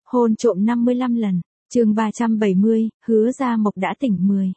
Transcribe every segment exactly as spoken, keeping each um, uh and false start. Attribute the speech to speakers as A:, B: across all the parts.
A: Hôn trộm năm mươi lăm lần. Chương ba trăm bảy mươi, Hứa Gia Mộc đã tỉnh mười.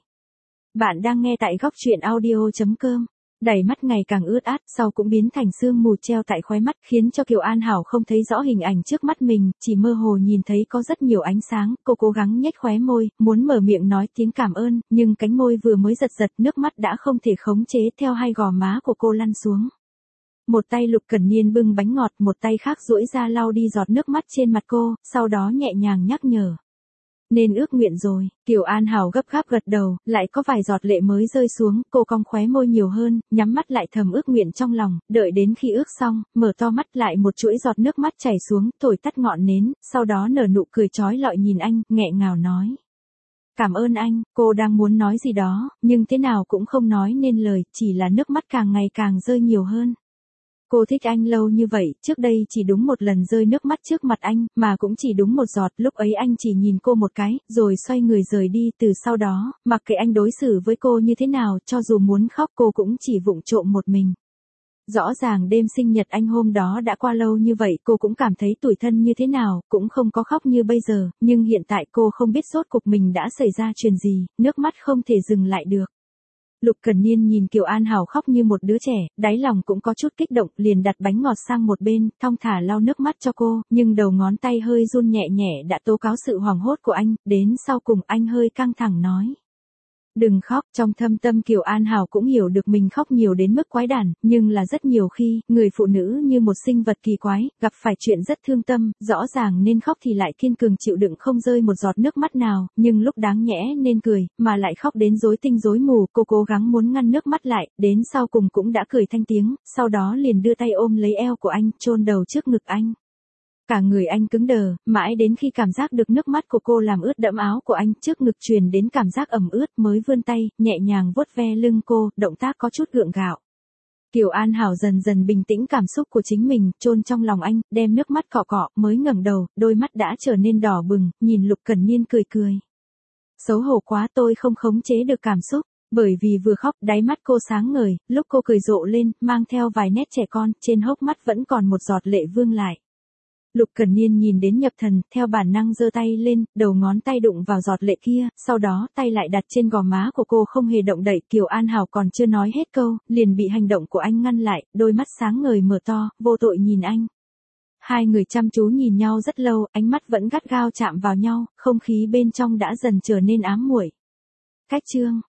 A: Bạn đang nghe tại góc truyện audio chấm com. Đẩy mắt ngày càng ướt át, sau cũng biến thành sương mù treo tại khóe mắt, khiến cho Kiều An Hảo không thấy rõ hình ảnh trước mắt mình, chỉ mơ hồ nhìn thấy có rất nhiều ánh sáng. Cô cố gắng nhếch khóe môi, muốn mở miệng nói tiếng cảm ơn, nhưng cánh môi vừa mới giật giật, nước mắt đã không thể khống chế theo hai gò má của cô lăn xuống. Một tay Lục Cẩn Niên bưng bánh ngọt, một tay khác duỗi ra lau đi giọt nước mắt trên mặt cô, sau đó nhẹ nhàng nhắc nhở. Nên ước nguyện rồi. Kiều An Hảo gấp gáp gật đầu, lại có vài giọt lệ mới rơi xuống, cô cong khóe môi nhiều hơn, nhắm mắt lại thầm ước nguyện trong lòng, đợi đến khi ước xong, mở to mắt lại một chuỗi giọt nước mắt chảy xuống, thổi tắt ngọn nến, sau đó nở nụ cười chói lọi nhìn anh, nghẹn ngào nói. Cảm ơn anh. Cô đang muốn nói gì đó, nhưng thế nào cũng không nói nên lời, chỉ là nước mắt càng ngày càng rơi nhiều hơn. Cô thích anh lâu như vậy, trước đây chỉ đúng một lần rơi nước mắt trước mặt anh, mà cũng chỉ đúng một giọt, lúc ấy anh chỉ nhìn cô một cái, rồi xoay người rời đi, từ sau đó, mặc kệ anh đối xử với cô như thế nào, cho dù muốn khóc cô cũng chỉ vụng trộm một mình. Rõ ràng đêm sinh nhật anh hôm đó đã qua lâu như vậy, cô cũng cảm thấy tủi thân như thế nào, cũng không có khóc như bây giờ, nhưng hiện tại cô không biết rốt cuộc mình đã xảy ra chuyện gì, nước mắt không thể dừng lại được. Lục Cẩn Niên nhìn Kiều An Hảo khóc như một đứa trẻ, đáy lòng cũng có chút kích động, liền đặt bánh ngọt sang một bên, thong thả lau nước mắt cho cô, nhưng đầu ngón tay hơi run nhẹ nhẹ đã tố cáo sự hoảng hốt của anh, đến sau cùng anh hơi căng thẳng nói. Đừng khóc. Trong thâm tâm Kiều An Hảo cũng hiểu được mình khóc nhiều đến mức quái đản, nhưng là rất nhiều khi, người phụ nữ như một sinh vật kỳ quái, gặp phải chuyện rất thương tâm, rõ ràng nên khóc thì lại kiên cường chịu đựng không rơi một giọt nước mắt nào, nhưng lúc đáng nhẽ nên cười, mà lại khóc đến rối tinh rối mù, cô cố gắng muốn ngăn nước mắt lại, đến sau cùng cũng đã cười thanh tiếng, sau đó liền đưa tay ôm lấy eo của anh, chôn đầu trước ngực anh. Cả người anh cứng đờ, mãi đến khi cảm giác được nước mắt của cô làm ướt đẫm áo của anh, trước ngực truyền đến cảm giác ẩm ướt, mới vươn tay, nhẹ nhàng vuốt ve lưng cô, động tác có chút gượng gạo. Kiều An Hảo dần dần bình tĩnh cảm xúc của chính mình, chôn trong lòng anh, đem nước mắt cọ cọ, mới ngẩng đầu, đôi mắt đã trở nên đỏ bừng, nhìn Lục Cẩn Niên cười cười. Xấu hổ quá, tôi không khống chế được cảm xúc. Bởi vì vừa khóc, đáy mắt cô sáng ngời, lúc cô cười rộ lên, mang theo vài nét trẻ con, trên hốc mắt vẫn còn một giọt lệ vương lại. Lục Cẩn Niên nhìn đến nhập thần, theo bản năng giơ tay lên, đầu ngón tay đụng vào giọt lệ kia, sau đó tay lại đặt trên gò má của cô không hề động đậy. Kiều An Hảo còn chưa nói hết câu, liền bị hành động của anh ngăn lại, đôi mắt sáng ngời mở to, vô tội nhìn anh. Hai người chăm chú nhìn nhau rất lâu, ánh mắt vẫn gắt gao chạm vào nhau, không khí bên trong đã dần trở nên ám muội. Cách chương